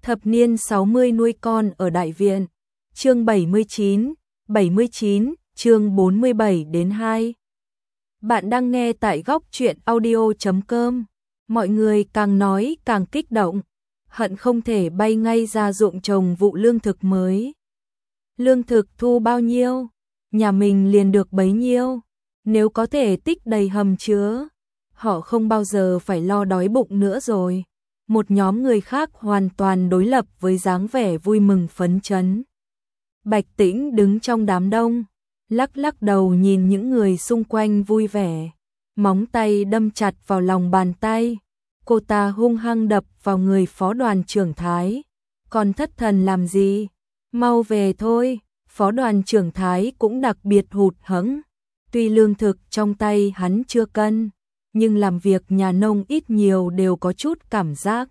Thập niên 60 nuôi con ở đại viện. Chương 79, chương 47 đến 2. Bạn đang nghe tại góc truyện audio.com. Mọi người càng nói càng kích động, hận không thể bay ngay ra ruộng trồng vụ lương thực mới. Lương thực thu bao nhiêu, nhà mình liền được bấy nhiêu. Nếu có thể tích đầy hầm chứa, họ không bao giờ phải lo đói bụng nữa rồi. Một nhóm người khác hoàn toàn đối lập với dáng vẻ vui mừng phấn chấn. Bạch Tĩnh đứng trong đám đông, lắc lắc đầu nhìn những người xung quanh vui vẻ, móng tay đâm chặt vào lòng bàn tay. Cô ta hung hăng đập vào người phó đoàn trưởng Thái. Còn thất thần làm gì? Mau về thôi. Phó đoàn trưởng Thái cũng đặc biệt hụt hẫng. Tuy lương thực trong tay hắn chưa cân, nhưng làm việc nhà nông ít nhiều đều có chút cảm giác.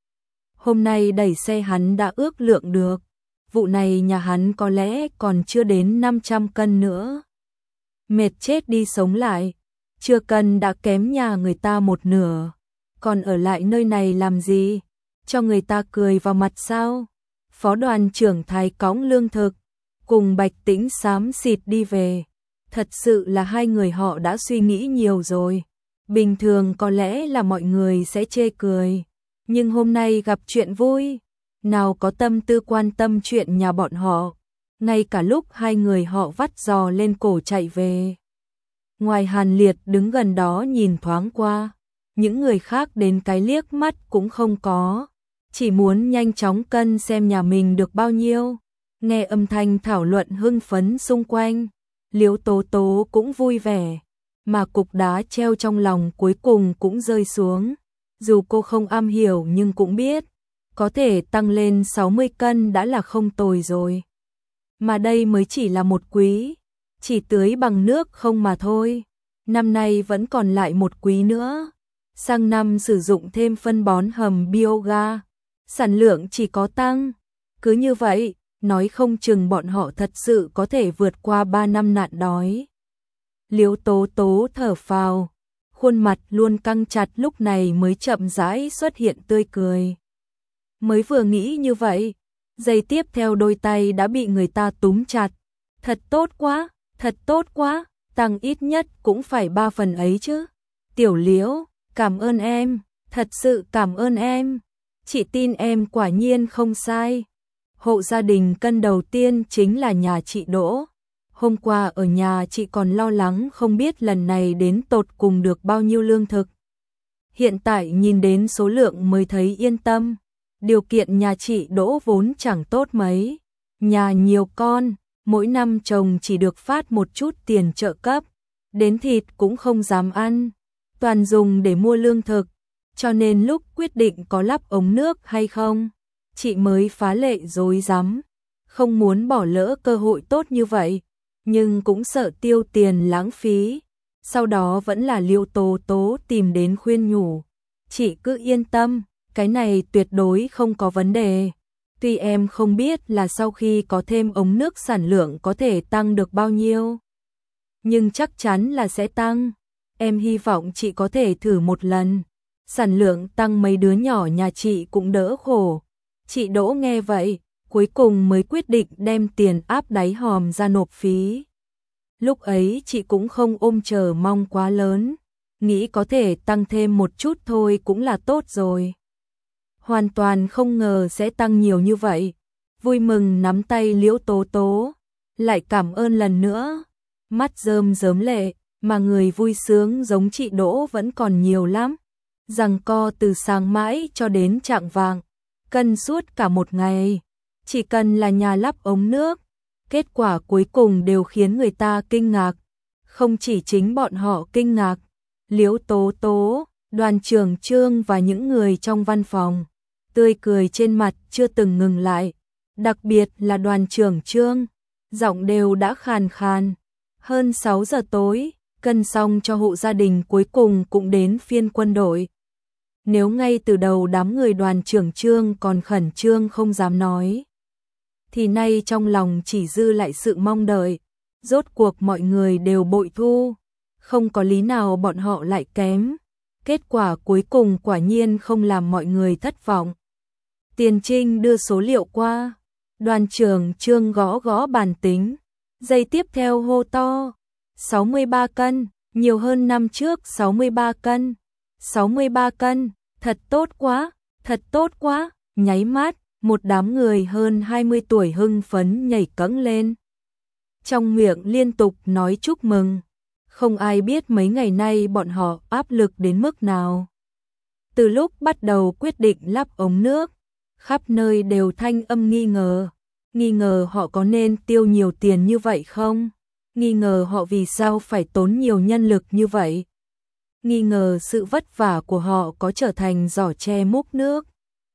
Hôm nay đẩy xe hắn đã ước lượng được, vụ này nhà hắn có lẽ còn chưa đến 500 cân nữa. Mệt chết đi sống lại, chưa cân đã kém nhà người ta một nửa, còn ở lại nơi này làm gì? Cho người ta cười vào mặt sao? Phó đoàn trưởng Thái cõng lương thực, cùng Bạch Tĩnh xám xịt đi về. Thật sự là hai người họ đã suy nghĩ nhiều rồi. Bình thường có lẽ là mọi người sẽ chê cười, nhưng hôm nay gặp chuyện vui, nào có tâm tư quan tâm chuyện nhà bọn họ. Ngay cả lúc hai người họ vắt giò lên cổ chạy về, ngoài Hàn Liệt đứng gần đó nhìn thoáng qua, những người khác đến cái liếc mắt cũng không có, chỉ muốn nhanh chóng cân xem nhà mình được bao nhiêu. Nghe âm thanh thảo luận hưng phấn xung quanh, Liễu Tố Tố cũng vui vẻ, mà cục đá treo trong lòng cuối cùng cũng rơi xuống. Dù cô không am hiểu nhưng cũng biết, có thể tăng lên 60 cân đã là không tồi rồi. Mà đây mới chỉ là một quý, chỉ tưới bằng nước không mà thôi. Năm nay vẫn còn lại một quý nữa. Sang năm sử dụng thêm phân bón hầm bioga, sản lượng chỉ có tăng. Cứ như vậy, nói không chừng bọn họ thật sự có thể vượt qua 3 năm nạn đói. Liễu Tố Tố thở phào, khuôn mặt luôn căng chặt lúc này mới chậm rãi xuất hiện tươi cười. Mới vừa nghĩ như vậy, giây tiếp theo đôi tay đã bị người ta túm chặt. Thật tốt quá, tăng ít nhất cũng phải 3 phần ấy chứ. Tiểu Liễu, cảm ơn em, thật sự cảm ơn em. Chị tin em quả nhiên không sai. Hộ gia đình cân đầu tiên chính là nhà chị Đỗ. Hôm qua ở nhà chị còn lo lắng không biết lần này đến tột cùng được bao nhiêu lương thực. Hiện tại nhìn đến số lượng mới thấy yên tâm. Điều kiện nhà chị Đỗ vốn chẳng tốt mấy. Nhà nhiều con, mỗi năm chồng chỉ được phát một chút tiền trợ cấp. Đến thịt cũng không dám ăn, toàn dùng để mua lương thực. Cho nên lúc quyết định có lắp ống nước hay không, chị mới phá lệ rối rắm, không muốn bỏ lỡ cơ hội tốt như vậy, nhưng cũng sợ tiêu tiền lãng phí. Sau đó vẫn là Liễu Tố Tố tìm đến khuyên nhủ, chị cứ yên tâm, cái này tuyệt đối không có vấn đề. Tuy em không biết là sau khi có thêm ống nước sản lượng có thể tăng được bao nhiêu, nhưng chắc chắn là sẽ tăng. Em hy vọng chị có thể thử một lần, sản lượng tăng mấy đứa nhỏ nhà chị cũng đỡ khổ. Chị Đỗ nghe vậy, cuối cùng mới quyết định đem tiền áp đáy hòm ra nộp phí. Lúc ấy chị cũng không ôm chờ mong quá lớn, nghĩ có thể tăng thêm một chút thôi cũng là tốt rồi. Hoàn toàn không ngờ sẽ tăng nhiều như vậy. Vui mừng nắm tay Liễu Tố Tố, lại cảm ơn lần nữa. Mắt rơm rớm lệ, mà người vui sướng giống chị Đỗ vẫn còn nhiều lắm. Giằng co từ sáng mãi cho đến chạng vạng, cân suốt cả một ngày, chỉ cần là nhà lắp ống nước. Kết quả cuối cùng đều khiến người ta kinh ngạc. Không chỉ chính bọn họ kinh ngạc, Liễu Tố Tố, đoàn trưởng Trương và những người trong văn phòng, tươi cười trên mặt chưa từng ngừng lại. Đặc biệt là đoàn trưởng Trương, giọng đều đã khàn khàn. Hơn 6 giờ tối, cân xong cho hộ gia đình cuối cùng cũng đến phiên quân đội. Nếu ngay từ đầu đám người đoàn trưởng Trương còn khẩn trương không dám nói, thì nay trong lòng chỉ dư lại sự mong đợi. Rốt cuộc mọi người đều bội thu, không có lý nào bọn họ lại kém. Kết quả cuối cùng quả nhiên không làm mọi người thất vọng. Tiền Trinh đưa số liệu qua. Đoàn trưởng Trương gõ gõ bàn tính. Giây tiếp theo hô to. 63 cân, nhiều hơn năm trước 63 cân. 63 cân, thật tốt quá, thật tốt quá. Nháy mắt, một đám người hơn 20 tuổi hưng phấn nhảy cẫng lên. Trong miệng liên tục nói chúc mừng. Không ai biết mấy ngày nay bọn họ áp lực đến mức nào. Từ lúc bắt đầu quyết định lắp ống nước, khắp nơi đều thanh âm nghi ngờ họ có nên tiêu nhiều tiền như vậy không? Nghi ngờ họ vì sao phải tốn nhiều nhân lực như vậy? Nghi ngờ sự vất vả của họ có trở thành giỏ tre múc nước,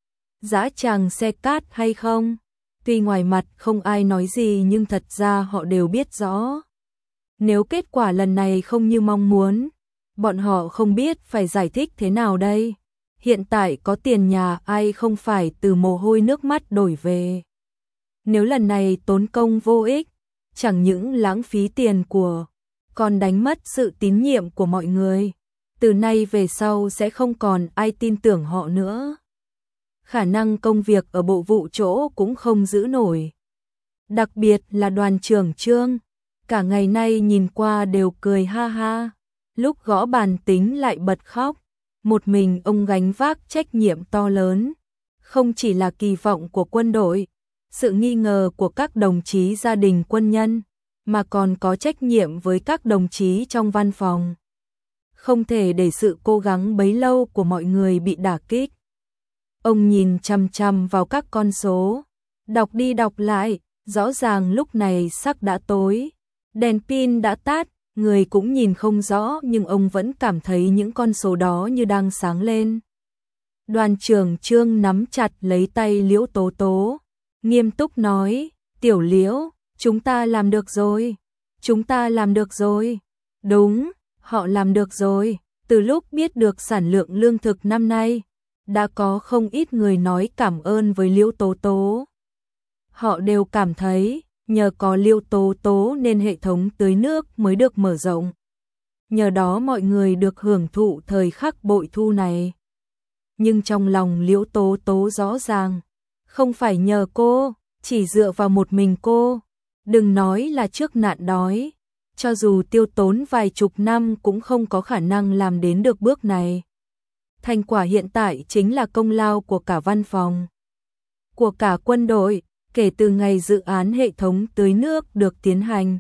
dã tràng xe cát hay không? Tuy ngoài mặt không ai nói gì nhưng thật ra họ đều biết rõ. Nếu kết quả lần này không như mong muốn, bọn họ không biết phải giải thích thế nào đây. Hiện tại có tiền nhà ai không phải từ mồ hôi nước mắt đổi về. Nếu lần này tốn công vô ích, chẳng những lãng phí tiền của, còn đánh mất sự tín nhiệm của mọi người. Từ nay về sau sẽ không còn ai tin tưởng họ nữa. Khả năng công việc ở bộ vụ chỗ cũng không giữ nổi. Đặc biệt là đoàn trưởng Trương, cả ngày nay nhìn qua đều cười ha ha, lúc gõ bàn tính lại bật khóc. Một mình ông gánh vác trách nhiệm to lớn, không chỉ là kỳ vọng của quân đội, sự nghi ngờ của các đồng chí gia đình quân nhân, mà còn có trách nhiệm với các đồng chí trong văn phòng. Không thể để sự cố gắng bấy lâu của mọi người bị đả kích. Ông nhìn chằm chằm vào các con số, đọc đi đọc lại, rõ ràng lúc này sắc đã tối, đèn pin đã tắt, người cũng nhìn không rõ nhưng ông vẫn cảm thấy những con số đó như đang sáng lên. Đoàn trưởng Trương nắm chặt lấy tay Liễu Tố Tố, nghiêm túc nói, Tiểu Liễu, chúng ta làm được rồi, chúng ta làm được rồi. Đúng, họ làm được rồi. Từ lúc biết được sản lượng lương thực năm nay, đã có không ít người nói cảm ơn với Liễu Tố Tố. Họ đều cảm thấy, nhờ có Liễu Tố Tố nên hệ thống tưới nước mới được mở rộng. Nhờ đó mọi người được hưởng thụ thời khắc bội thu này. Nhưng trong lòng Liễu Tố Tố rõ ràng, không phải nhờ cô, chỉ dựa vào một mình cô. Đừng nói là trước nạn đói, cho dù tiêu tốn vài chục năm cũng không có khả năng làm đến được bước này. Thành quả hiện tại chính là công lao của cả văn phòng, của cả quân đội, kể từ ngày dự án hệ thống tưới nước được tiến hành.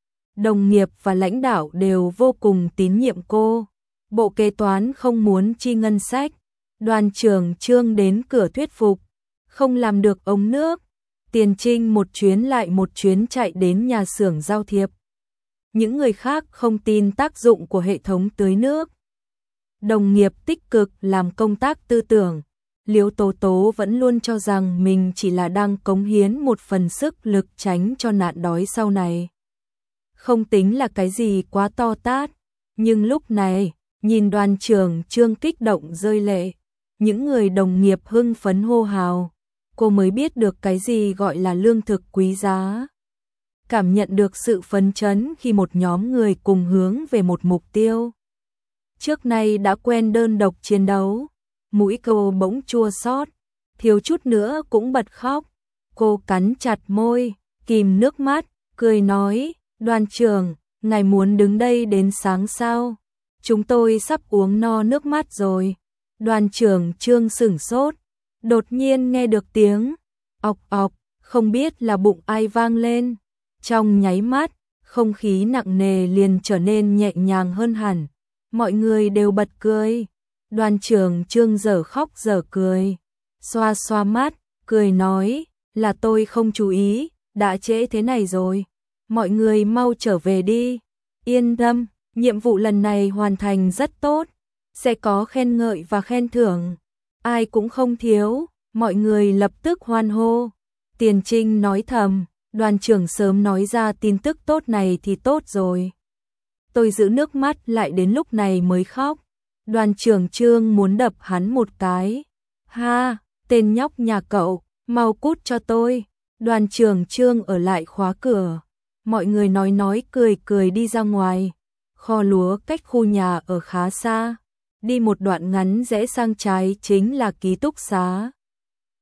Đồng nghiệp và lãnh đạo đều vô cùng tín nhiệm cô. Bộ kế toán không muốn chi ngân sách. Đoàn trưởng Trương đến cửa thuyết phục, không làm được ống nước. Tiền Trinh một chuyến lại một chuyến chạy đến nhà xưởng giao thiệp. Những người khác không tin tác dụng của hệ thống tưới nước. Đồng nghiệp tích cực làm công tác tư tưởng. Liễu Tố Tố vẫn luôn cho rằng mình chỉ là đang cống hiến một phần sức lực tránh cho nạn đói sau này. Không tính là cái gì quá to tát, nhưng lúc này, nhìn đoàn trưởng Trương kích động rơi lệ, những người đồng nghiệp hưng phấn hô hào, cô mới biết được cái gì gọi là lương thực quý giá. Cảm nhận được sự phấn chấn khi một nhóm người cùng hướng về một mục tiêu. Trước nay đã quen đơn độc chiến đấu, mũi cô bỗng chua xót, thiếu chút nữa cũng bật khóc. Cô cắn chặt môi, kìm nước mắt, cười nói, đoàn trưởng, ngài muốn đứng đây đến sáng sao? Chúng tôi sắp uống no nước mắt rồi. Đoàn trưởng Trương sửng sốt, đột nhiên nghe được tiếng ọc ọc, không biết là bụng ai vang lên. Trong nháy mắt, không khí nặng nề liền trở nên nhẹ nhàng hơn hẳn. Mọi người đều bật cười. Đoàn trưởng Trương dở khóc dở cười, xoa xoa mắt, cười nói, là tôi không chú ý, đã trễ thế này rồi. Mọi người mau trở về đi. Yên tâm, nhiệm vụ lần này hoàn thành rất tốt, sẽ có khen ngợi và khen thưởng. Ai cũng không thiếu, mọi người lập tức hoan hô. Tiền Trinh nói thầm, đoàn trưởng sớm nói ra tin tức tốt này thì tốt rồi. Tôi giữ nước mắt lại đến lúc này mới khóc. Đoàn trưởng Trương muốn đập hắn một cái. Ha, tên nhóc nhà cậu, mau cút cho tôi. Đoàn trưởng Trương ở lại khóa cửa. Mọi người nói cười cười đi ra ngoài. Kho lúa cách khu nhà ở khá xa. Đi một đoạn ngắn rẽ sang trái chính là ký túc xá.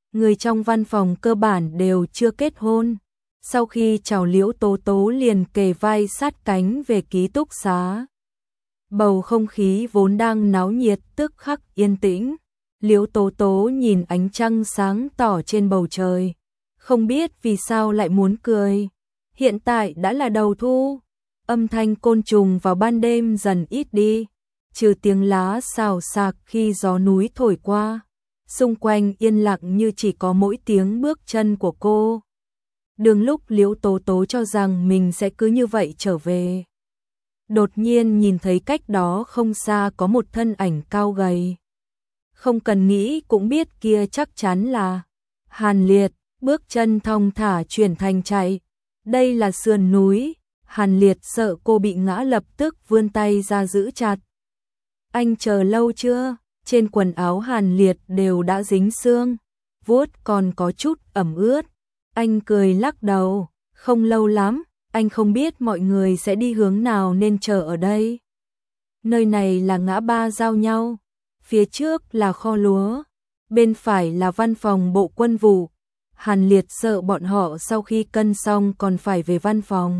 người trong văn phòng cơ bản đều chưa kết hôn. Sau khi chào Liễu Tố Tố liền kề vai sát cánh về ký túc xá. Bầu không khí vốn đang náo nhiệt tức khắc yên tĩnh. Liễu Tố Tố nhìn ánh trăng sáng tỏ trên bầu trời, không biết vì sao lại muốn cười. Hiện tại đã là đầu thu, âm thanh côn trùng vào ban đêm dần ít đi, trừ tiếng lá xào xạc khi gió núi thổi qua. Xung quanh yên lặng như chỉ có mỗi tiếng bước chân của cô. Đường lúc Liễu Tố Tố cho rằng mình sẽ cứ như vậy trở về, đột nhiên nhìn thấy cách đó không xa có một thân ảnh cao gầy. Không cần nghĩ cũng biết kia chắc chắn là Hàn Liệt, bước chân thong thả chuyển thành chạy. Đây là sườn núi, Hàn Liệt sợ cô bị ngã lập tức vươn tay ra giữ chặt. Anh chờ lâu chưa? Trên quần áo Hàn Liệt đều đã dính sương, vuốt còn có chút ẩm ướt. Anh cười lắc đầu, không lâu lắm, anh không biết mọi người sẽ đi hướng nào nên chờ ở đây. Nơi này là ngã ba giao nhau, phía trước là kho lúa, bên phải là văn phòng bộ quân vụ. Hàn Liệt sợ bọn họ sau khi cân xong còn phải về văn phòng.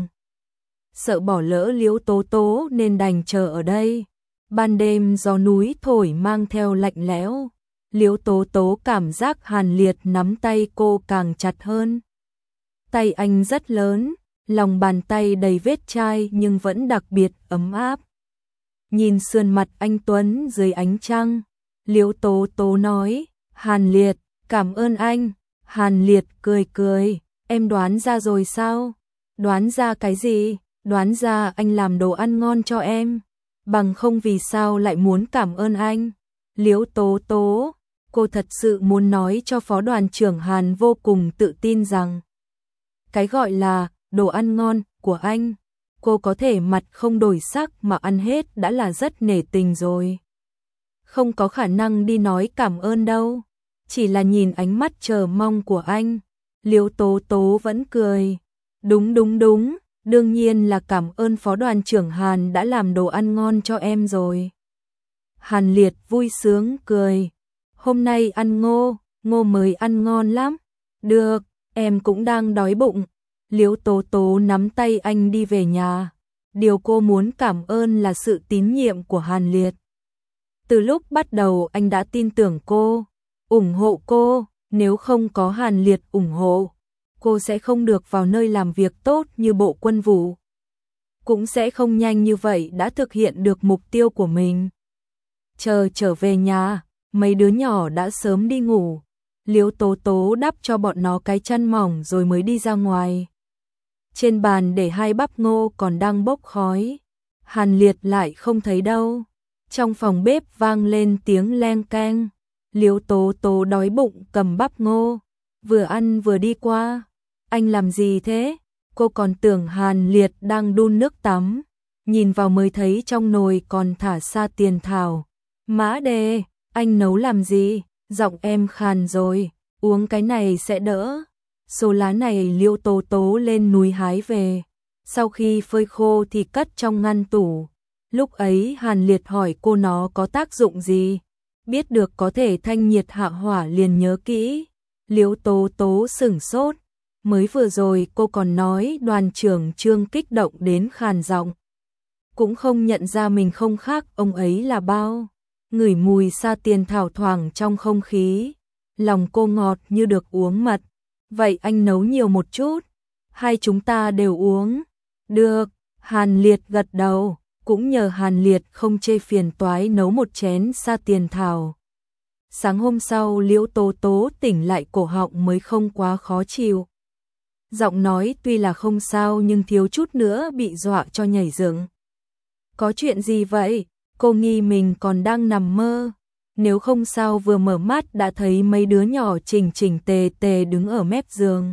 Sợ bỏ lỡ Liễu Tố Tố nên đành chờ ở đây. Ban đêm gió núi thổi mang theo lạnh lẽo. Liễu Tố Tố cảm giác Hàn Liệt nắm tay cô càng chặt hơn. Tay anh rất lớn, lòng bàn tay đầy vết chai nhưng vẫn đặc biệt ấm áp. Nhìn sườn mặt anh tuấn dưới ánh trăng, Liễu Tố Tố nói, Hàn Liệt, cảm ơn anh. Hàn Liệt cười cười, em đoán ra rồi sao? Đoán ra cái gì? Đoán ra anh làm đồ ăn ngon cho em. Bằng không vì sao lại muốn cảm ơn anh? Liễu Tố Tố, cô thật sự muốn nói cho phó đoàn trưởng Hàn vô cùng tự tin rằng cái gọi là đồ ăn ngon của anh, cô có thể mặt không đổi sắc mà ăn hết đã là rất nể tình rồi. Không có khả năng đi nói cảm ơn đâu. Chỉ là nhìn ánh mắt chờ mong của anh, Liễu Tố Tố vẫn cười. Đúng, đương nhiên là cảm ơn phó đoàn trưởng Hàn đã làm đồ ăn ngon cho em rồi. Hàn Liệt vui sướng cười. Hôm nay ăn ngô mới ăn ngon lắm. Được, em cũng đang đói bụng. Liễu Tố Tố nắm tay anh đi về nhà. Điều cô muốn cảm ơn là sự tín nhiệm của Hàn Liệt. Từ lúc bắt đầu anh đã tin tưởng cô, ủng hộ cô, nếu không có Hàn Liệt ủng hộ, cô sẽ không được vào nơi làm việc tốt như bộ quân vụ. Cũng sẽ không nhanh như vậy đã thực hiện được mục tiêu của mình. Trở về nhà, mấy đứa nhỏ đã sớm đi ngủ. Liễu Tố Tố đắp cho bọn nó cái chăn mỏng rồi mới đi ra ngoài. Trên bàn để 2 bắp ngô còn đang bốc khói. Hàn Liệt lại không thấy đâu. Trong phòng bếp vang lên tiếng leng keng. Liễu Tố Tố đói bụng cầm bắp ngô, vừa ăn vừa đi qua. Anh làm gì thế? Cô còn tưởng Hàn Liệt đang đun nước tắm. Nhìn vào mới thấy trong nồi còn thả sa tiền thảo. Mã đề, anh nấu làm gì? Giọng em khàn rồi, uống cái này sẽ đỡ. Số lá này Liễu Tố Tố lên núi hái về. Sau khi phơi khô thì cất trong ngăn tủ. Lúc ấy Hàn Liệt hỏi cô nó có tác dụng gì. Biết được có thể thanh nhiệt hạ hỏa liền nhớ kỹ. Liễu Tố Tố sửng sốt. Mới vừa rồi cô còn nói đoàn trưởng Trương kích động đến khàn giọng. Cũng không nhận ra mình không khác ông ấy là bao. Ngửi mùi sa tiền thảo thoảng trong không khí. Lòng cô ngọt như được uống mật. Vậy anh nấu nhiều một chút. Hai chúng ta đều uống. Được, Hàn Liệt gật đầu. Cũng nhờ Hàn Liệt không chê phiền toái nấu một chén sa tiền thảo. Sáng hôm sau Liễu Tố Tố tỉnh lại cổ họng mới không quá khó chịu. Giọng nói tuy là không sao nhưng thiếu chút nữa bị dọa cho nhảy dựng. Có chuyện gì vậy? Cô nghi mình còn đang nằm mơ. Nếu không sao vừa mở mắt đã thấy mấy đứa nhỏ chỉnh chỉnh tề tề đứng ở mép giường.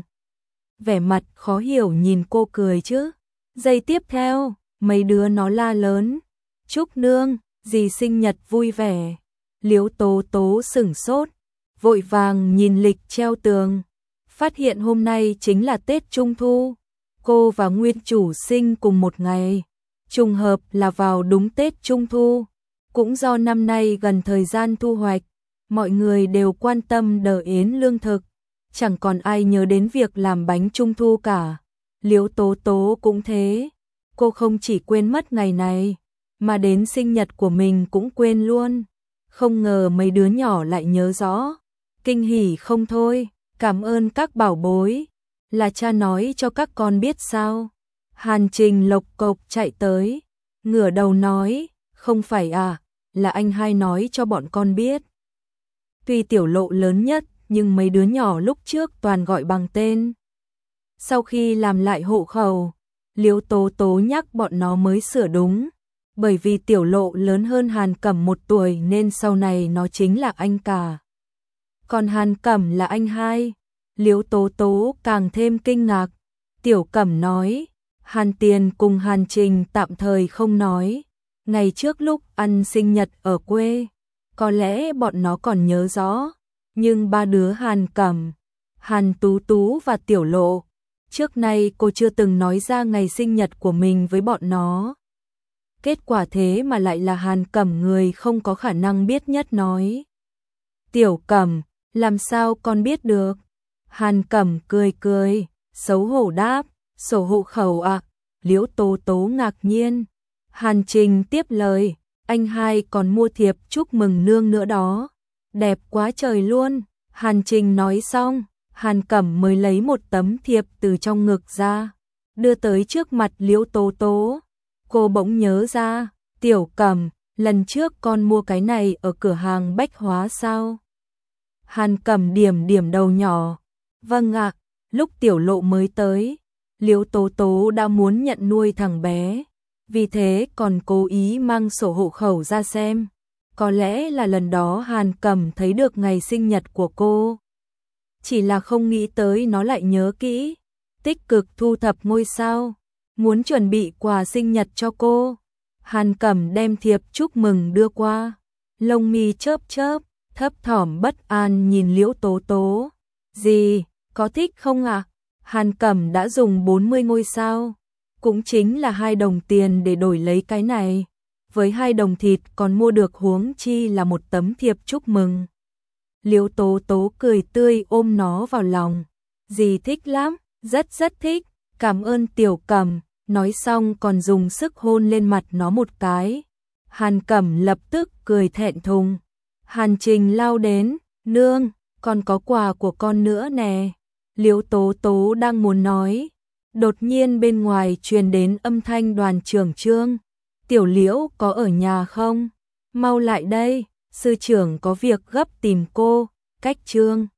Vẻ mặt khó hiểu nhìn cô cười chứ. Giây tiếp theo, mấy đứa nó la lớn. Chúc nương, dì sinh nhật vui vẻ. Liễu Tố Tố sửng sốt, vội vàng nhìn lịch treo tường. Phát hiện hôm nay chính là Tết Trung Thu. Cô và nguyên chủ sinh cùng một ngày. Trùng hợp là vào đúng Tết Trung Thu. Cũng do năm nay gần thời gian thu hoạch, mọi người đều quan tâm Đờ Yến lương thực, chẳng còn ai nhớ đến việc làm bánh trung thu cả. Liễu Tố Tố cũng thế, cô không chỉ quên mất ngày này, mà đến sinh nhật của mình cũng quên luôn. Không ngờ mấy đứa nhỏ lại nhớ rõ, kinh hỉ không thôi, cảm ơn các bảo bối, là cha nói cho các con biết sao. Hàn Trình lộc cộc chạy tới, ngửa đầu nói, không phải à, là anh hai nói cho bọn con biết. Tuy Tiểu Lộ lớn nhất, nhưng mấy đứa nhỏ lúc trước toàn gọi bằng tên. Sau khi làm lại hộ khẩu, Liễu Tố Tố nhắc bọn nó mới sửa đúng, bởi vì Tiểu Lộ lớn hơn Hàn Cẩm 1 tuổi nên sau này nó chính là anh cả. Còn Hàn Cẩm là anh hai. Liễu Tố Tố càng thêm kinh ngạc. Tiểu Cẩm nói, Hàn Tiền cùng Hàn Trình tạm thời không nói. Ngày trước lúc ăn sinh nhật ở quê, có lẽ bọn nó còn nhớ rõ. Nhưng ba đứa Hàn Cẩm, Hàn Tú Tú và Tiểu Lộ, trước nay cô chưa từng nói ra ngày sinh nhật của mình với bọn nó. Kết quả thế mà lại là Hàn Cẩm người không có khả năng biết nhất nói. Tiểu Cẩm, làm sao con biết được? Hàn Cẩm cười cười, xấu hổ đáp, sổ hộ khẩu à? Liễu Tố Tố ngạc nhiên. Hàn Trình tiếp lời, anh hai còn mua thiệp chúc mừng nương nữa đó. Đẹp quá trời luôn. Hàn Trình nói xong, Hàn Cẩm mới lấy một tấm thiệp từ trong ngực ra, đưa tới trước mặt Liễu Tố Tố. Cô bỗng nhớ ra, Tiểu Cẩm, lần trước con mua cái này ở cửa hàng bách hóa sao? Hàn Cẩm điểm điểm đầu nhỏ. Vâng ạ, lúc Tiểu Lộ mới tới, Liễu Tố Tố đã muốn nhận nuôi thằng bé, vì thế còn cố ý mang sổ hộ khẩu ra xem. Có lẽ là lần đó Hàn Cẩm thấy được ngày sinh nhật của cô. Chỉ là không nghĩ tới nó lại nhớ kỹ, tích cực thu thập ngôi sao, muốn chuẩn bị quà sinh nhật cho cô. Hàn Cẩm đem thiệp chúc mừng đưa qua, lông mi chớp chớp, thấp thỏm bất an nhìn Liễu Tố Tố. Gì, có thích không ạ? Hàn Cẩm đã dùng 40 ngôi sao, cũng chính là 2 đồng tiền để đổi lấy cái này. Với 2 đồng thịt còn mua được huống chi là một tấm thiệp chúc mừng. Liễu Tố Tố cười tươi ôm nó vào lòng. Dì thích lắm, rất rất thích, cảm ơn Tiểu Cẩm, nói xong còn dùng sức hôn lên mặt nó một cái. Hàn Cẩm lập tức cười thẹn thùng. Hàn Trình lao đến, nương, còn có quà của con nữa nè. Liễu Tố Tố đang muốn nói, đột nhiên bên ngoài truyền đến âm thanh Đoàn trưởng Trương. Tiểu Liễu có ở nhà không? Mau lại đây, sư trưởng có việc gấp tìm cô. Cách Trương